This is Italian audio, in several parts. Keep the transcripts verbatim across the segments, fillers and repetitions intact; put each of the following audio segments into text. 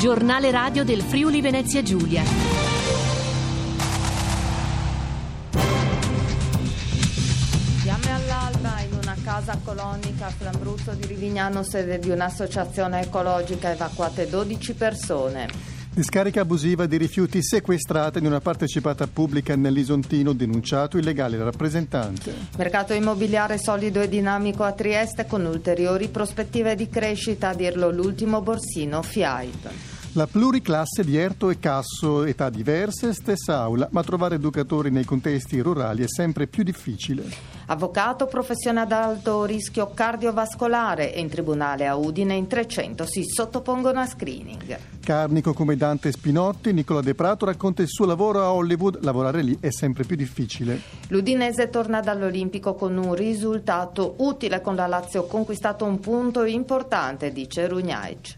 giornale radio del Friuli Venezia Giulia. Fiamme all'alba in una casa colonica a Flambruzzo di Rivignano, sede di un'associazione ecologica, evacuate dodici persone. Discarica abusiva di rifiuti sequestrata in una partecipata pubblica nell'Isontino, denunciato illegale rappresentante. Mercato immobiliare solido e dinamico a Trieste con ulteriori prospettive di crescita, a dirlo l'ultimo Borsino Fiaip. La pluriclasse di Erto e Casso, età diverse, stessa aula, ma trovare educatori nei contesti rurali è sempre più difficile. Avvocato, professione ad alto rischio cardiovascolare, e in tribunale a Udine in trecento si sottopongono a screening. Carnico come Dante Spinotti, Nicola De Prato racconta il suo lavoro a Hollywood, lavorare lì è sempre più difficile. L'Udinese torna dall'Olimpico con un risultato utile, con la Lazio conquistato un punto importante, dice Rugnaic.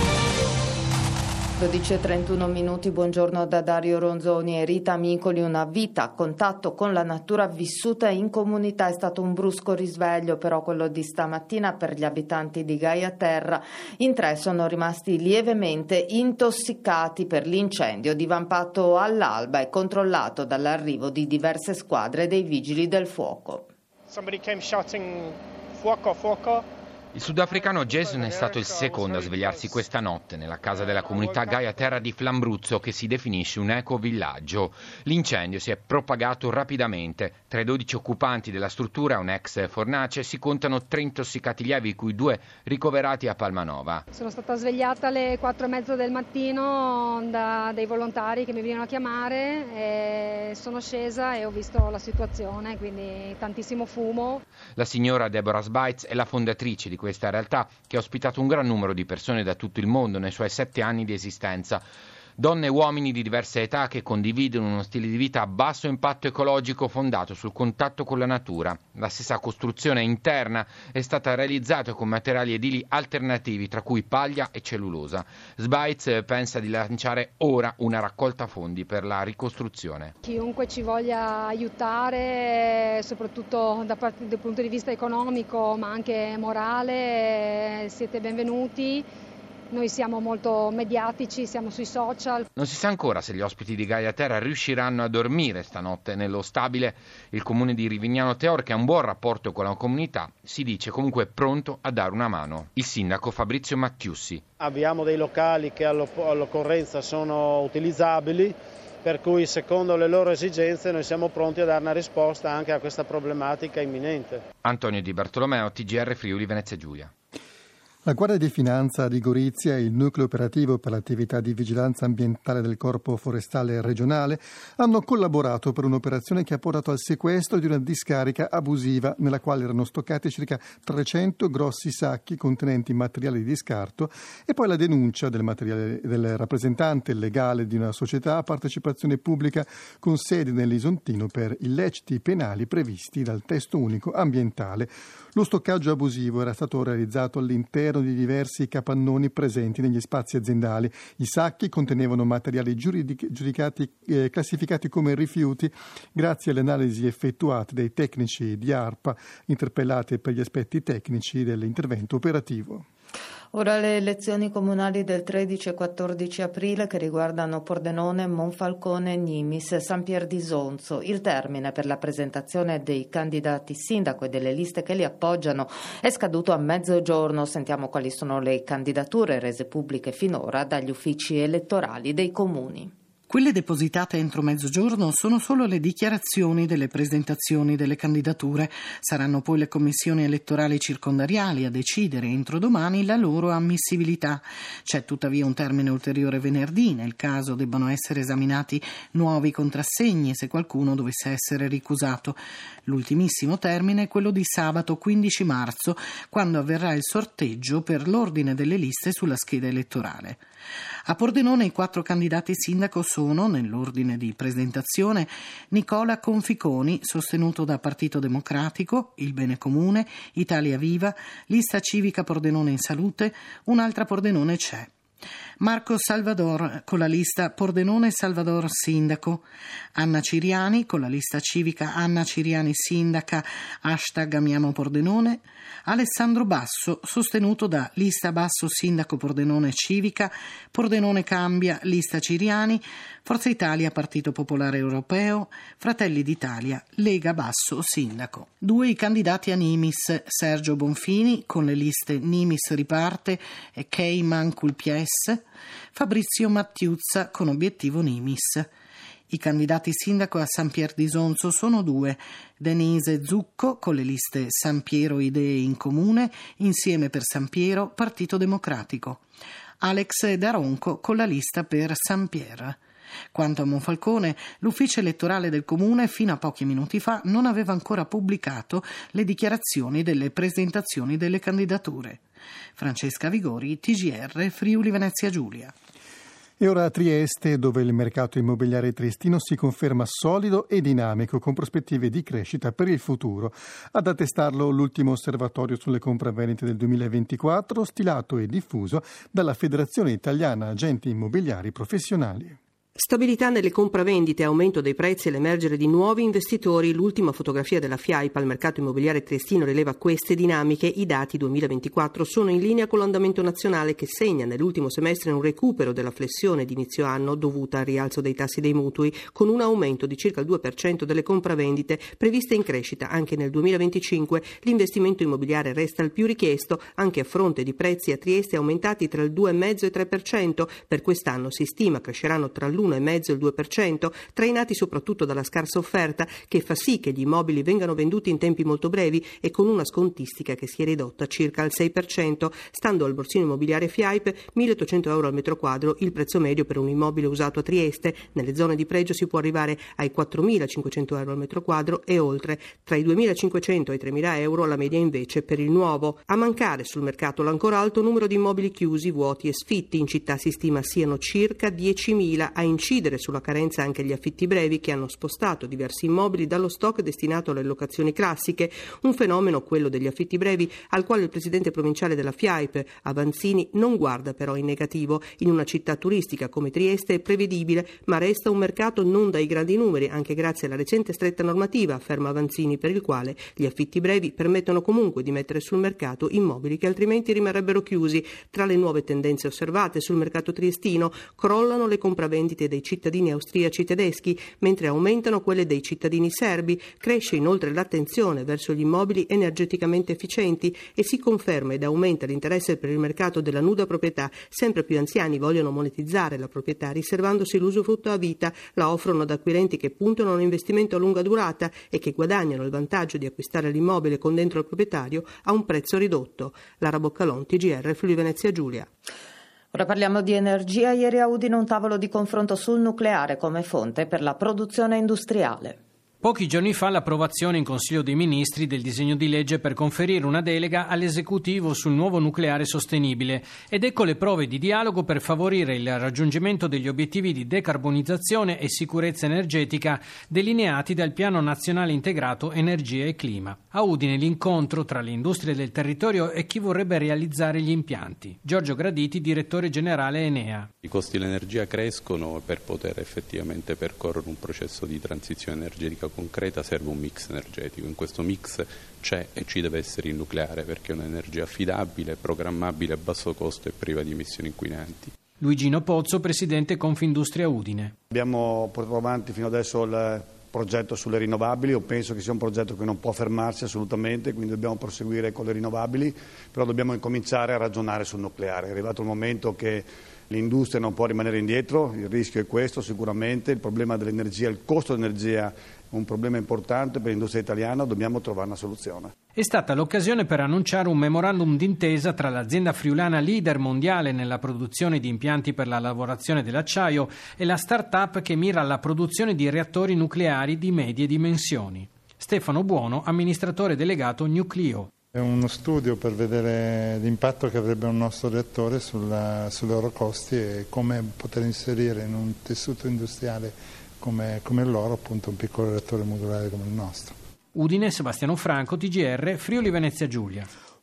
dodici e trentuno minuti, buongiorno da Dario Ronzoni e Rita Micoli. Una vita a contatto con la natura vissuta in comunità. È stato un brusco risveglio però quello di stamattina per gli abitanti di Gaia Terra. In tre sono rimasti lievemente intossicati per l'incendio divampato all'alba e controllato dall'arrivo di diverse squadre dei vigili del fuoco. Somebody came shouting fuoco, fuoco. Il sudafricano Jason è stato il secondo a svegliarsi questa notte nella casa della comunità Gaia Terra di Flambruzzo, che si definisce un ecovillaggio. L'incendio si è propagato rapidamente. Tra i dodici occupanti della struttura, un ex fornace, si contano tre intossicati lievi, di cui due ricoverati a Palmanova. Sono stata svegliata alle quattro e mezza del mattino da dei volontari che mi venivano a chiamare, e sono scesa e ho visto la situazione, quindi tantissimo fumo. La signora Deborah Sbites è la fondatrice di questa realtà, che ha ospitato un gran numero di persone da tutto il mondo nei suoi sette anni di esistenza. Donne e uomini di diverse età che condividono uno stile di vita a basso impatto ecologico fondato sul contatto con la natura. La stessa costruzione interna è stata realizzata con materiali edili alternativi, tra cui paglia e cellulosa. Sbites pensa di lanciare ora una raccolta fondi per la ricostruzione. Chiunque ci voglia aiutare, soprattutto da parte, dal punto di vista economico ma anche morale, siete benvenuti. Noi siamo molto mediatici, siamo sui social. Non si sa ancora se gli ospiti di Gaia Terra riusciranno a dormire stanotte nello stabile. Il comune di Rivignano Teor, che ha un buon rapporto con la comunità, si dice comunque pronto a dare una mano. Il sindaco Fabrizio Mattiussi. Abbiamo dei locali che all'occorrenza sono utilizzabili, per cui secondo le loro esigenze noi siamo pronti a dare una risposta anche a questa problematica imminente. Antonio Di Bartolomeo, T G R Friuli Venezia Giulia. La Guardia di Finanza di Gorizia e il nucleo operativo per l'attività di vigilanza ambientale del Corpo Forestale Regionale hanno collaborato per un'operazione che ha portato al sequestro di una discarica abusiva nella quale erano stoccati circa trecento grossi sacchi contenenti materiali di scarto, e poi la denuncia del, materiale, del rappresentante legale di una società a partecipazione pubblica con sede nell'Isontino per illeciti penali previsti dal testo unico ambientale. Lo stoccaggio abusivo era stato realizzato all'interno di diversi capannoni presenti negli spazi aziendali. I sacchi contenevano materiali giuridic- giudicati, eh, classificati come rifiuti grazie alle analisi effettuate dai tecnici di ARPA interpellati per gli aspetti tecnici dell'intervento operativo. Ora le elezioni comunali del tredici e quattordici aprile, che riguardano Pordenone, Monfalcone, Nimis, San Pier di Sonzo. Il termine per la presentazione dei candidati sindaco e delle liste che li appoggiano è scaduto a mezzogiorno. Sentiamo quali sono le candidature rese pubbliche finora dagli uffici elettorali dei comuni. Quelle depositate entro mezzogiorno sono solo le dichiarazioni delle presentazioni delle candidature. Saranno poi le commissioni elettorali circondariali a decidere entro domani la loro ammissibilità. C'è tuttavia un termine ulteriore venerdì, nel caso debbano essere esaminati nuovi contrassegni e se qualcuno dovesse essere ricusato. L'ultimissimo termine è quello di sabato quindici marzo, quando avverrà il sorteggio per l'ordine delle liste sulla scheda elettorale. A Pordenone i quattro candidati sindaco sono, nell'ordine di presentazione, Nicola Conficoni, sostenuto da Partito Democratico, Il Bene Comune, Italia Viva, Lista Civica Pordenone in Salute, Un'altra Pordenone c'è. Marco Salvador con la lista Pordenone Salvador Sindaco, Anna Ciriani con la lista civica Anna Ciriani Sindaca, hashtag Amiamo Pordenone, Alessandro Basso sostenuto da lista Basso Sindaco Pordenone Civica, Pordenone Cambia, lista Ciriani, Forza Italia Partito Popolare Europeo, Fratelli d'Italia, Lega Basso Sindaco. Due i candidati a Nimis, Sergio Bonfini con le liste Nimis Riparte e Keiman Culpies, Fabrizio Mattiuzza con obiettivo Nimis. I candidati sindaco a San Pier di Sonzo sono due: Denise Zucco con le liste San Piero Idee in Comune, Insieme per San Piero, Partito Democratico, Alex Daronco con la lista per San Pier. Quanto a Monfalcone, l'ufficio elettorale del comune fino a pochi minuti fa non aveva ancora pubblicato le dichiarazioni delle presentazioni delle candidature. Francesca Vigori, T G R, Friuli Venezia Giulia. E ora a Trieste, dove il mercato immobiliare triestino si conferma solido e dinamico, con prospettive di crescita per il futuro. Ad attestarlo l'ultimo osservatorio sulle compravendite del duemilaventiquattro, stilato e diffuso dalla Federazione Italiana Agenti Immobiliari Professionali. Stabilità nelle compravendite, aumento dei prezzi e l'emergere di nuovi investitori. L'ultima fotografia della FIAIP al mercato immobiliare triestino rileva queste dinamiche. I dati duemilaventiquattro sono in linea con l'andamento nazionale, che segna nell'ultimo semestre un recupero della flessione di inizio anno dovuta al rialzo dei tassi dei mutui, con un aumento di circa il due per cento delle compravendite previste in crescita anche nel duemilaventicinque. L'investimento immobiliare resta il più richiesto, anche a fronte di prezzi a Trieste aumentati tra il due virgola cinque e il tre per cento. Per quest'anno si stima cresceranno tra l'uno virgola cinque e il due per cento, trainati soprattutto dalla scarsa offerta, che fa sì che gli immobili vengano venduti in tempi molto brevi e con una scontistica che si è ridotta circa al sei per cento. Stando al borsino immobiliare FIAIP, milleottocento euro al metro quadro il prezzo medio per un immobile usato a Trieste. Nelle zone di pregio si può arrivare ai quattromilacinquecento euro al metro quadro e oltre, tra i duemilacinquecento e i tremila euro la media invece per il nuovo. A mancare sul mercato l'ancora alto numero di immobili chiusi, vuoti e sfitti. In città si stima siano circa diecimila. A incidere sulla carenza anche gli affitti brevi, che hanno spostato diversi immobili dallo stock destinato alle locazioni classiche, un fenomeno, quello degli affitti brevi, al quale il presidente provinciale della FIAIP, Avanzini, non guarda però in negativo. In una città turistica come Trieste è prevedibile, ma resta un mercato non dai grandi numeri, anche grazie alla recente stretta normativa, afferma Avanzini, per il quale gli affitti brevi permettono comunque di mettere sul mercato immobili che altrimenti rimarrebbero chiusi. Tra le nuove tendenze osservate sul mercato triestino, crollano le compravendite dei cittadini austriaci tedeschi, mentre aumentano quelle dei cittadini serbi. Cresce inoltre l'attenzione verso gli immobili energeticamente efficienti e si conferma ed aumenta l'interesse per il mercato della nuda proprietà. Sempre più anziani vogliono monetizzare la proprietà riservandosi l'usufrutto a vita. La offrono ad acquirenti che puntano a un investimento a lunga durata e che guadagnano il vantaggio di acquistare l'immobile con dentro il proprietario a un prezzo ridotto. Lara Boccalon, T G R, Friuli Venezia Giulia. Ora parliamo di energia. Ieri a Udine un tavolo di confronto sul nucleare come fonte per la produzione industriale. Pochi giorni fa l'approvazione in Consiglio dei Ministri del disegno di legge per conferire una delega all'esecutivo sul nuovo nucleare sostenibile ed ecco le prove di dialogo per favorire il raggiungimento degli obiettivi di decarbonizzazione e sicurezza energetica delineati dal Piano Nazionale Integrato Energia e Clima. A Udine l'incontro tra le industrie del territorio e chi vorrebbe realizzare gli impianti. Giorgio Graditi, direttore generale Enea. I costi dell'energia crescono, per poter effettivamente percorrere un processo di transizione energetica concreta serve un mix energetico. In questo mix c'è e ci deve essere il nucleare, perché è un'energia affidabile, programmabile, a basso costo e priva di emissioni inquinanti. Luigino Pozzo, presidente Confindustria Udine. Abbiamo portato avanti fino adesso il progetto sulle rinnovabili. Io penso che sia un progetto che non può fermarsi assolutamente, quindi dobbiamo proseguire con le rinnovabili, però dobbiamo incominciare a ragionare sul nucleare. È arrivato il momento che l'industria non può rimanere indietro, il rischio è questo sicuramente, il problema dell'energia, il costo dell'energia è un problema importante per l'industria italiana, dobbiamo trovare una soluzione. È stata l'occasione per annunciare un memorandum d'intesa tra l'azienda friulana leader mondiale nella produzione di impianti per la lavorazione dell'acciaio e la start-up che mira alla produzione di reattori nucleari di medie dimensioni. Stefano Buono, amministratore delegato Nucleo. È uno studio per vedere l'impatto che avrebbe un nostro reattore sulla, sui loro costi e come poter inserire in un tessuto industriale come, come il loro appunto un piccolo reattore modulare come il nostro. Udine, Sebastiano Franco, T G R, Friuli Venezia Giulia.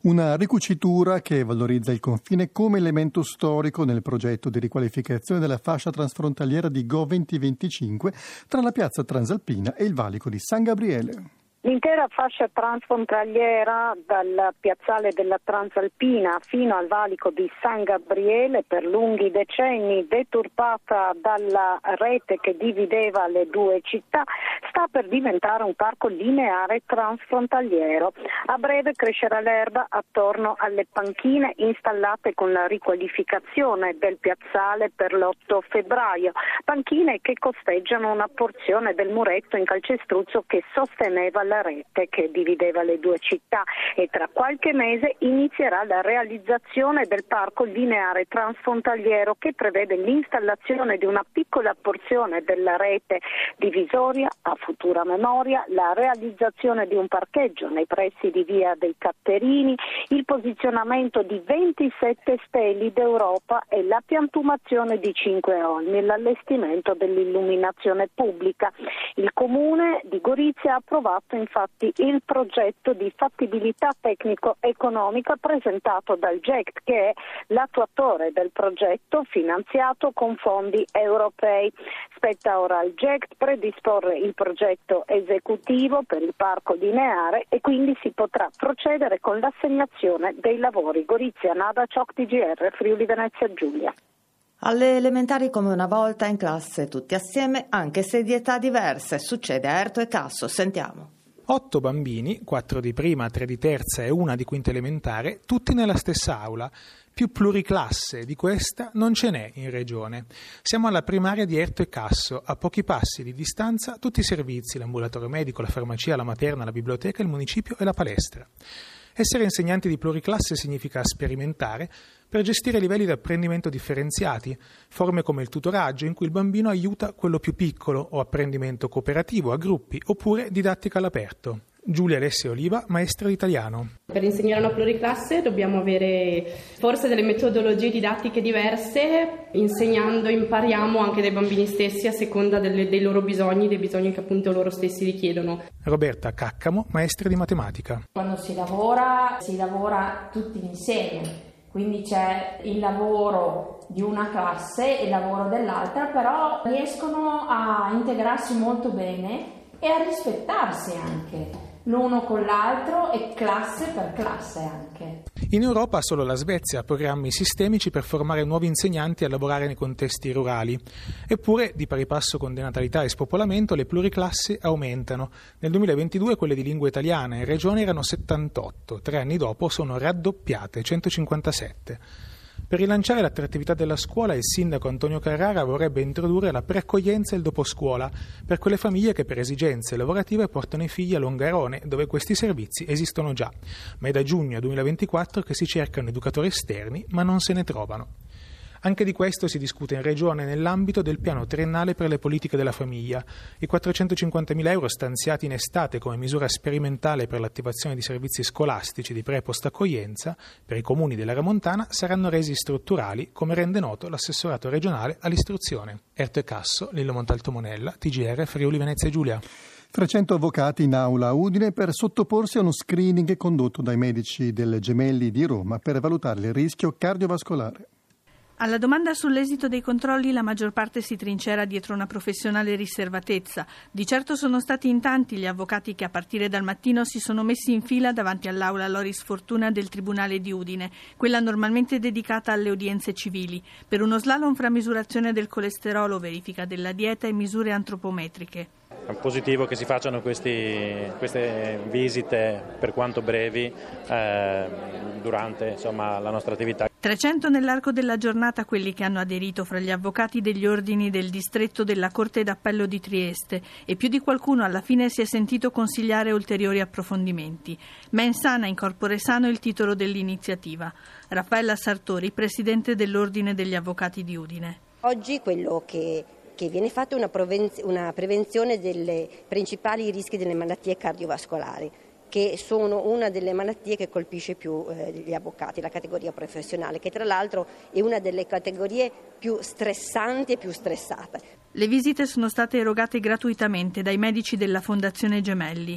Una ricucitura che valorizza il confine come elemento storico nel progetto di riqualificazione della fascia transfrontaliera di Go duemilaventicinque tra la piazza Transalpina e il valico di San Gabriele. L'intera fascia transfrontaliera dal piazzale della Transalpina fino al valico di San Gabriele, per lunghi decenni deturpata dalla rete che divideva le due città, sta per diventare un parco lineare transfrontaliero. A breve crescerà l'erba attorno alle panchine installate con la riqualificazione del piazzale per l'otto febbraio, panchine che costeggiano una porzione del muretto in calcestruzzo che sosteneva la rete che divideva le due città, e tra qualche mese inizierà la realizzazione del parco lineare transfrontaliero che prevede l'installazione di una piccola porzione della rete divisoria a futura memoria, la realizzazione di un parcheggio nei pressi di via dei Catterini, il posizionamento di ventisette steli d'Europa e la piantumazione di cinque olmi e l'allestimento dell'illuminazione pubblica. Il Comune di Gorizia ha approvato infatti il progetto di fattibilità tecnico-economica presentato dal G E C T, che è l'attuatore del progetto finanziato con fondi europei. Spetta ora al G E C T predisporre il progetto esecutivo per il parco lineare e quindi si potrà procedere con l'assegnazione dei lavori. Gorizia, Nada Ciocc, T G R, Friuli Venezia Giulia. Alle elementari come una volta in classe tutti assieme, anche se di età diverse. Succede a Erto e Casso, sentiamo. Otto bambini, quattro di prima, tre di terza e una di quinta elementare, tutti nella stessa aula. Più pluriclasse di questa non ce n'è in regione. Siamo alla primaria di Erto e Casso, a pochi passi di distanza tutti i servizi, l'ambulatorio medico, la farmacia, la materna, la biblioteca, il municipio e la palestra. Essere insegnanti di pluriclasse significa sperimentare per gestire livelli di apprendimento differenziati, forme come il tutoraggio in cui il bambino aiuta quello più piccolo, o apprendimento cooperativo a gruppi, oppure didattica all'aperto. Giulia Alessia Oliva, maestra di italiano. Per insegnare una pluriclasse dobbiamo avere forse delle metodologie didattiche diverse, insegnando impariamo anche dai bambini stessi a seconda delle, dei loro bisogni, dei bisogni che appunto loro stessi richiedono. Roberta Caccamo, maestra di matematica. Quando si lavora, si lavora tutti insieme, quindi c'è il lavoro di una classe e il lavoro dell'altra, però riescono a integrarsi molto bene e a rispettarsi anche l'uno con l'altro e classe per classe anche. In Europa solo la Svezia ha programmi sistemici per formare nuovi insegnanti a lavorare nei contesti rurali. Eppure, di pari passo con denatalità e spopolamento, le pluriclassi aumentano. Nel duemilaventidue quelle di lingua italiana in regione erano settantotto, tre anni dopo sono raddoppiate, centocinquantasette. Per rilanciare l'attrattività della scuola, il sindaco Antonio Carrara vorrebbe introdurre la preaccoglienza e il doposcuola per quelle famiglie che per esigenze lavorative portano i figli a Longarone, dove questi servizi esistono già. Ma è da giugno duemilaventiquattro che si cercano educatori esterni, ma non se ne trovano. Anche di questo si discute in Regione nell'ambito del piano triennale per le politiche della famiglia. I quattrocentocinquantamila euro stanziati in estate come misura sperimentale per l'attivazione di servizi scolastici di pre- e post-accoglienza per i comuni dell'area montana saranno resi strutturali, come rende noto l'assessorato regionale all'istruzione. Erto e Casso, Lillo Montalto Monella, T G R, Friuli Venezia Giulia. trecento avvocati in aula a Udine per sottoporsi a uno screening condotto dai medici del Gemelli di Roma per valutare il rischio cardiovascolare. Alla domanda sull'esito dei controlli la maggior parte si trincera dietro una professionale riservatezza. Di certo sono stati in tanti gli avvocati che a partire dal mattino si sono messi in fila davanti all'aula Loris Fortuna del Tribunale di Udine, quella normalmente dedicata alle udienze civili, per uno slalom fra misurazione del colesterolo, verifica della dieta e misure antropometriche. È positivo che si facciano questi, queste visite, per quanto brevi, eh, durante insomma, la nostra attività. trecento nell'arco della giornata quelli che hanno aderito fra gli avvocati degli ordini del distretto della Corte d'Appello di Trieste, e più di qualcuno alla fine si è sentito consigliare ulteriori approfondimenti. Mens sana in corpore sano è il titolo dell'iniziativa. Raffaella Sartori, presidente dell'Ordine degli Avvocati di Udine. Oggi quello che che viene fatta una, prevenz- una prevenzione dei principali rischi delle malattie cardiovascolari, che sono una delle malattie che colpisce più eh, gli avvocati, la categoria professionale, che tra l'altro è una delle categorie più stressanti e più stressate. Le visite sono state erogate gratuitamente dai medici della Fondazione Gemelli.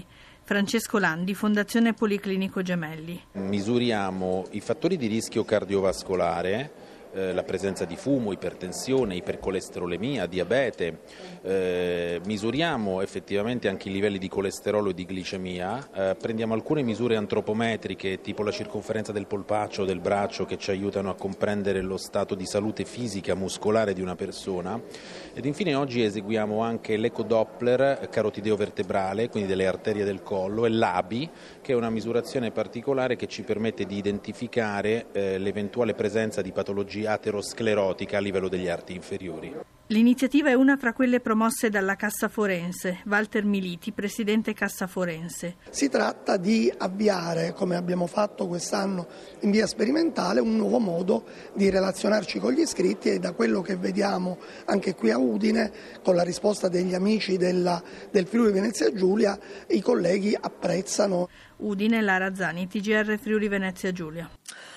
Francesco Landi, Fondazione Policlinico Gemelli. Misuriamo i fattori di rischio cardiovascolare, eh, la presenza di fumo, ipertensione, ipercolesterolemia, diabete, eh, misuriamo effettivamente anche i livelli di colesterolo e di glicemia, eh, prendiamo alcune misure antropometriche tipo la circonferenza del polpaccio, del braccio, che ci aiutano a comprendere lo stato di salute fisica, muscolare di una persona, ed infine oggi eseguiamo anche l'ecodoppler carotideo vertebrale, quindi delle arterie del collo, e l'A B I, che è una misurazione particolare che ci permette di identificare eh, l'eventuale presenza di patologia aterosclerotica a livello degli arti inferiori. L'iniziativa è una fra quelle promosse dalla Cassa Forense. Walter Militi, presidente Cassa Forense. Si tratta di avviare, come abbiamo fatto quest'anno in via sperimentale, un nuovo modo di relazionarci con gli iscritti, e da quello che vediamo anche qui a Udine, con la risposta degli amici della, del Friuli Venezia Giulia, i colleghi apprezzano. Udine, Lara Zani, T G R Friuli Venezia Giulia.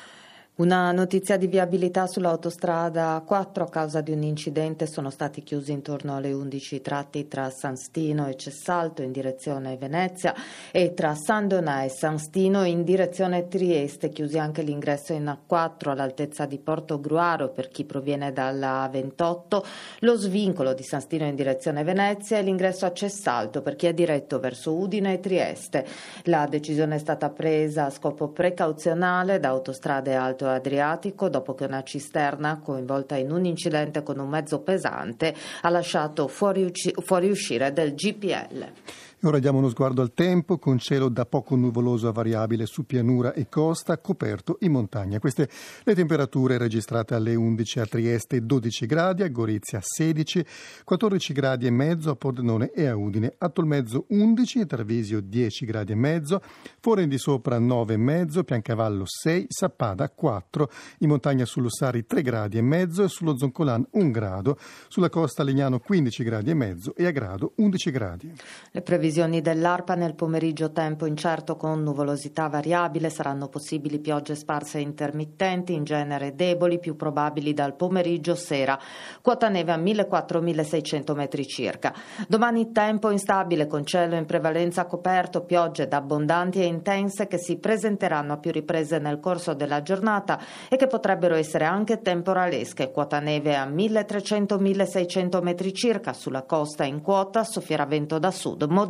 Una notizia di viabilità sull'autostrada quattro. A causa di un incidente sono stati chiusi intorno alle undici tratti tra San Stino e Cessalto in direzione Venezia e tra San Donà e San Stino in direzione Trieste. Chiusi anche l'ingresso in A quattro all'altezza di Porto Gruaro per chi proviene dalla A ventotto, lo svincolo di San Stino in direzione Venezia e l'ingresso a Cessalto per chi è diretto verso Udine e Trieste. La decisione è stata presa a scopo precauzionale da Autostrade Alto Adriatico dopo che una cisterna coinvolta in un incidente con un mezzo pesante ha lasciato fuoriuscire del G P L. E ora diamo uno sguardo al tempo, con cielo da poco nuvoloso a variabile su pianura e costa, coperto in montagna. Queste le temperature registrate alle undici a Trieste, dodici gradi, a Gorizia sedici, quattordici gradi e mezzo a Pordenone e a Udine, a Tolmezzo undici, a Tarvisio dieci gradi e mezzo, Forni di Sopra nove e mezzo, Piancavallo sei, Sappada quattro, in montagna sull'Ossari tre gradi e mezzo e sullo Zoncolan un grado, sulla costa Legnano quindici gradi e mezzo e a Grado undici gradi. Le previsioni dell'ARPA: nel pomeriggio tempo incerto con nuvolosità variabile, saranno possibili piogge sparse e intermittenti, in genere deboli, più probabili dal pomeriggio sera. Quota neve a millequattrocento milleseicento metri circa. Domani tempo instabile con cielo in prevalenza coperto, piogge abbondanti e intense che si presenteranno a più riprese nel corso della giornata e che potrebbero essere anche temporalesche. Quota neve a milletrecento milleseicento metri circa, sulla costa in quota soffierà vento da sud moderato.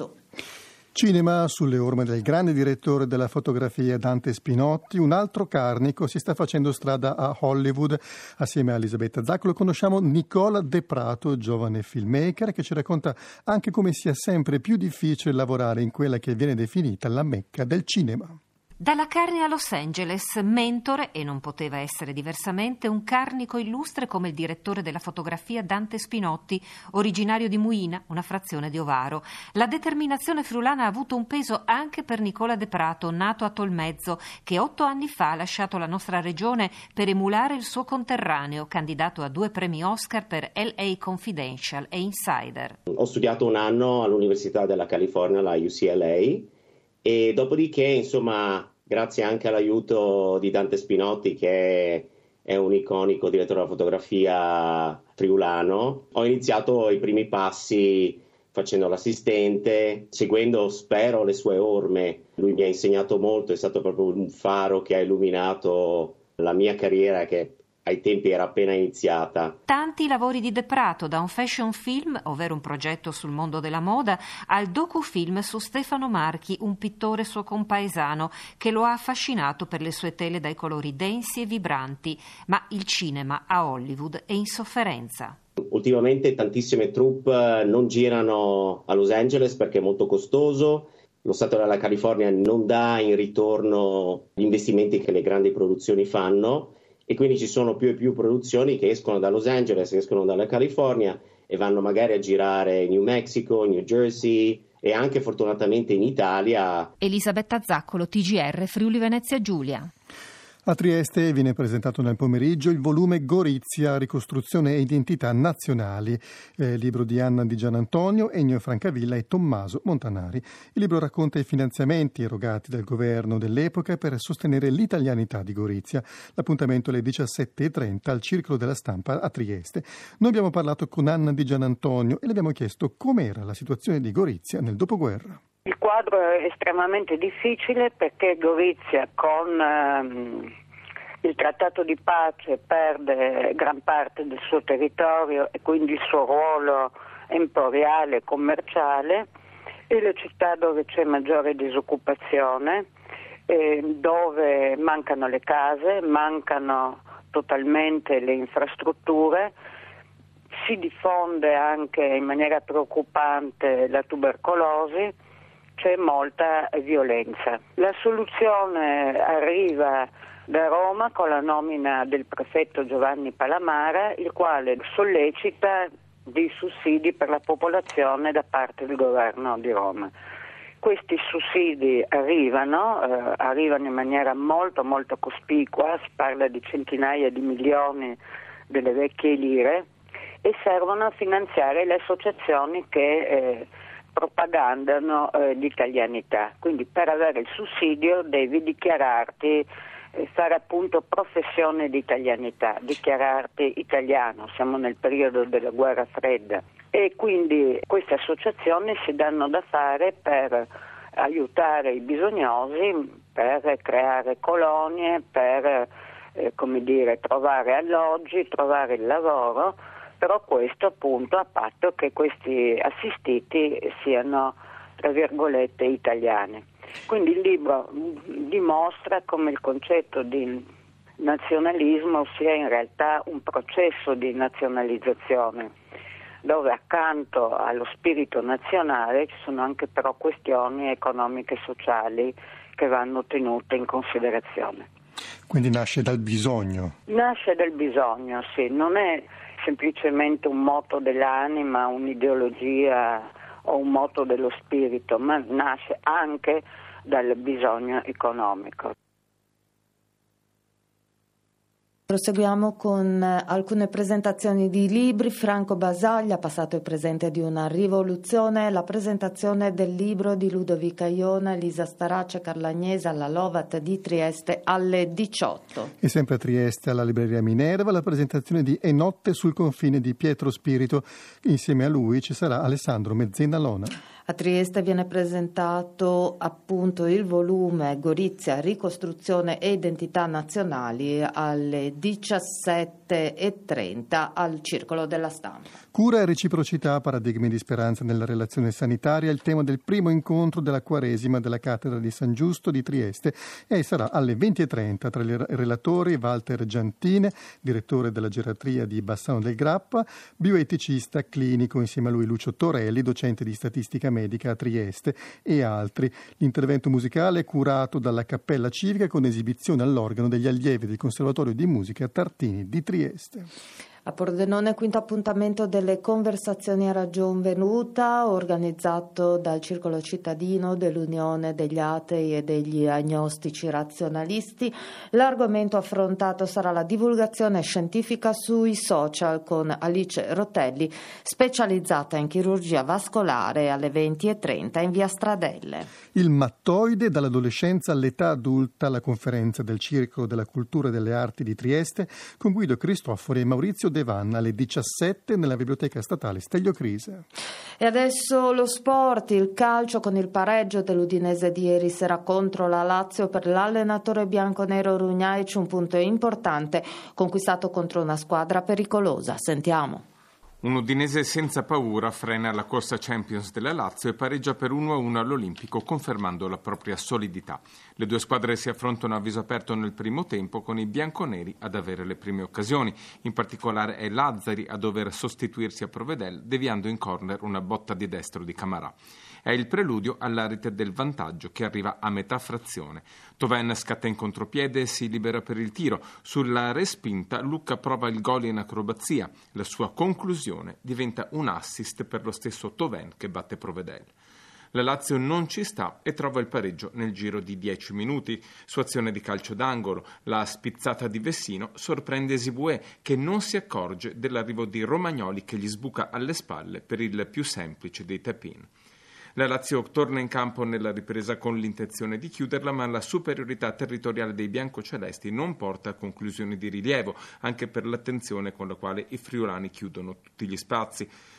Cinema sulle orme del grande direttore della fotografia Dante Spinotti. Un altro carnico si sta facendo strada a Hollywood. Assieme a Elisabetta Zaccolo conosciamo Nicola De Prato, giovane filmmaker, che ci racconta anche come sia sempre più difficile lavorare in quella che viene definita la Mecca del cinema. Dalla carne a Los Angeles, mentore, e non poteva essere diversamente, un carnico illustre come il direttore della fotografia Dante Spinotti, originario di Muina, una frazione di Ovaro. La determinazione friulana ha avuto un peso anche per Nicola De Prato, nato a Tolmezzo, che otto anni fa ha lasciato la nostra regione per emulare il suo conterraneo, candidato a due premi Oscar per L A Confidential e Insider. Ho studiato un anno all'Università della California, la U C L A, e dopodiché, insomma, grazie anche all'aiuto di Dante Spinotti, che è un iconico direttore della fotografia friulano, ho iniziato i primi passi facendo l'assistente, seguendo, spero, le sue orme. Lui mi ha insegnato molto, è stato proprio un faro che ha illuminato la mia carriera, che ai tempi era appena iniziata. Tanti lavori di De Prato, da un fashion film, ovvero un progetto sul mondo della moda, al docufilm su Stefano Marchi, un pittore suo compaesano, che lo ha affascinato per le sue tele dai colori densi e vibranti. Ma il cinema a Hollywood è in sofferenza. Ultimamente tantissime troupe non girano a Los Angeles perché è molto costoso. Lo Stato della California non dà in ritorno gli investimenti che le grandi produzioni fanno, e quindi ci sono più e più produzioni che escono da Los Angeles, escono dalla California e vanno magari a girare in New Mexico, New Jersey e anche fortunatamente in Italia. Elisabetta Zaccolo, T G R Friuli Venezia Giulia. A Trieste viene presentato nel pomeriggio il volume Gorizia, ricostruzione e identità nazionali, eh, libro di Anna Di Gianantonio, Ennio Francavilla e Tommaso Montanari. Il libro racconta i finanziamenti erogati dal governo dell'epoca per sostenere l'italianità di Gorizia. L'appuntamento è alle diciassette e trenta al Circolo della Stampa a Trieste. Noi abbiamo parlato con Anna Di Gianantonio e le abbiamo chiesto com'era la situazione di Gorizia nel dopoguerra. Il quadro è estremamente difficile perché Gorizia con ehm, il trattato di pace perde gran parte del suo territorio e quindi il suo ruolo emporiale e commerciale, e le città dove c'è maggiore disoccupazione, eh, dove mancano le case, mancano totalmente le infrastrutture, si diffonde anche in maniera preoccupante la tubercolosi, c'è molta violenza. La soluzione arriva da Roma con la nomina del prefetto Giovanni Palamara, il quale sollecita dei sussidi per la popolazione da parte del governo di Roma. Questi sussidi arrivano, eh, arrivano in maniera molto molto cospicua, si parla di centinaia di milioni delle vecchie lire, e servono a finanziare le associazioni che eh, propagandano eh, l'italianità. Quindi per avere il sussidio devi dichiararti, eh, fare appunto professione di italianità, dichiararti italiano, siamo nel periodo della guerra fredda, e quindi queste associazioni si danno da fare per aiutare i bisognosi, per creare colonie, per eh, come dire, trovare alloggi, trovare il lavoro. Però questo appunto a patto che questi assistiti siano, tra virgolette, italiani. Quindi il libro dimostra come il concetto di nazionalismo sia in realtà un processo di nazionalizzazione, dove accanto allo spirito nazionale ci sono anche però questioni economiche e sociali che vanno tenute in considerazione. Quindi nasce dal bisogno? Nasce dal bisogno, sì, non è semplicemente un moto dell'anima, un'ideologia o un moto dello spirito, ma nasce anche dal bisogno economico. Proseguiamo con alcune presentazioni di libri. Franco Basaglia, passato e presente di una rivoluzione, la presentazione del libro di Ludovica Iona, Elisa Starace, Carla Agnese alla Lovat di Trieste alle diciotto. E sempre a Trieste, alla Libreria Minerva, la presentazione di E notte sul confine di Pietro Spirito. Insieme a lui ci sarà Alessandro Mezzena Lona. A Trieste viene presentato appunto il volume Gorizia, ricostruzione e identità nazionali alle diciassette e trenta al Circolo della Stampa. Cura e reciprocità, paradigmi di speranza nella relazione sanitaria, il tema del primo incontro della Quaresima della Cattedra di San Giusto di Trieste, e sarà alle venti e trenta tra i relatori Walter Giantine, direttore della geriatria di Bassano del Grappa, bioeticista clinico, insieme a lui Lucio Torelli, docente di statistica medica a Trieste, e altri. L'intervento musicale è curato dalla Cappella Civica con esibizione all'organo degli allievi del Conservatorio di Musica Tartini di Trieste. A Pordenone, quinto appuntamento delle conversazioni a ragion venuta, organizzato dal Circolo Cittadino dell'Unione degli Atei e degli Agnostici Razionalisti. L'argomento affrontato sarà la divulgazione scientifica sui social con Alice Rotelli, specializzata in chirurgia vascolare, alle venti e trenta in via Stradelle. Il mattoide dall'adolescenza all'età adulta, la conferenza del Circolo della Cultura e delle Arti di Trieste con Guido Cristofori e Maurizio De Vanna alle diciassette nella Biblioteca Statale Stelio Crise. E adesso lo sport, il calcio con il pareggio dell'Udinese di ieri sera contro la Lazio. Per l'allenatore bianconero Rugnaic un punto importante conquistato contro una squadra pericolosa. Sentiamo. Un Udinese senza paura frena la corsa Champions della Lazio e pareggia per uno a uno all'Olimpico, confermando la propria solidità. Le due squadre si affrontano a viso aperto nel primo tempo, con i bianconeri ad avere le prime occasioni. In particolare è Lazzari a dover sostituirsi a Provedel, deviando in corner una botta di destro di Camarà. È il preludio all'arite del vantaggio, che arriva a metà frazione. Toven scatta in contropiede e si libera per il tiro. Sulla respinta Lucca prova il gol in acrobazia. La sua conclusione diventa un assist per lo stesso Toven che batte Provedel. La Lazio non ci sta e trova il pareggio nel giro di dieci minuti. Su azione di calcio d'angolo, la spizzata di Vessino sorprende Esibue, che non si accorge dell'arrivo di Romagnoli, che gli sbuca alle spalle per il più semplice dei tap-in. La Lazio torna in campo nella ripresa con l'intenzione di chiuderla, ma la superiorità territoriale dei biancocelesti non porta a conclusioni di rilievo, anche per l'attenzione con la quale i friulani chiudono tutti gli spazi.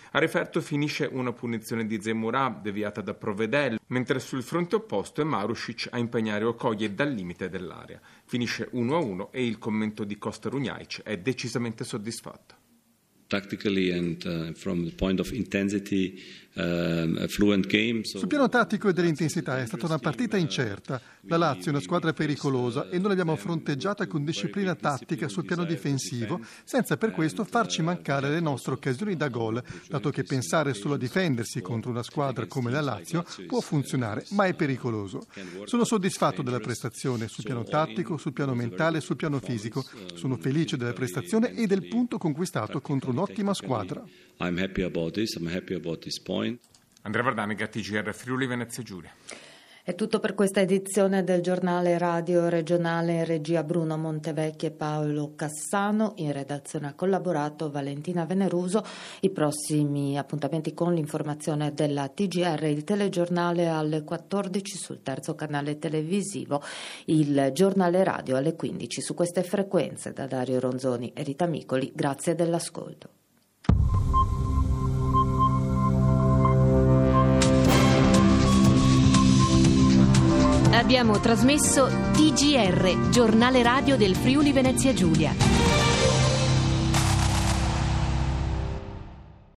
A referto finisce una punizione di Zemura deviata da Provedel, mentre sul fronte opposto è Marušić a impegnare Okoye dal limite dell'area. Finisce uno a uno e il commento di Kosta Runjaić è decisamente soddisfatto. Tactically and uh, from the point of intensity, um, a fluent game. So... Sul piano tattico e dell'intensità è stata una partita incerta. La Lazio è una squadra pericolosa e noi l'abbiamo fronteggiata con disciplina tattica sul piano difensivo, senza per questo farci mancare le nostre occasioni da gol, dato che pensare solo a difendersi contro una squadra come la Lazio può funzionare, ma è pericoloso. Sono soddisfatto della prestazione sul piano tattico, sul piano mentale e sul piano fisico. Sono felice della prestazione e del punto conquistato contro un'ottima squadra. I'm happy about this. I'm happy about this point. Andrea Vardanica, T G R Friuli Venezia Giulia. È tutto per questa edizione del giornale radio regionale. In regia Bruno Montevecchi e Paolo Cassano, in redazione ha collaborato Valentina Veneruso. I prossimi appuntamenti con l'informazione della T G R, il telegiornale alle quattordici sul terzo canale televisivo, il giornale radio alle quindici su queste frequenze. Da Dario Ronzoni e Rita Micoli, grazie dell'ascolto. Abbiamo trasmesso T G R, giornale radio del Friuli Venezia Giulia.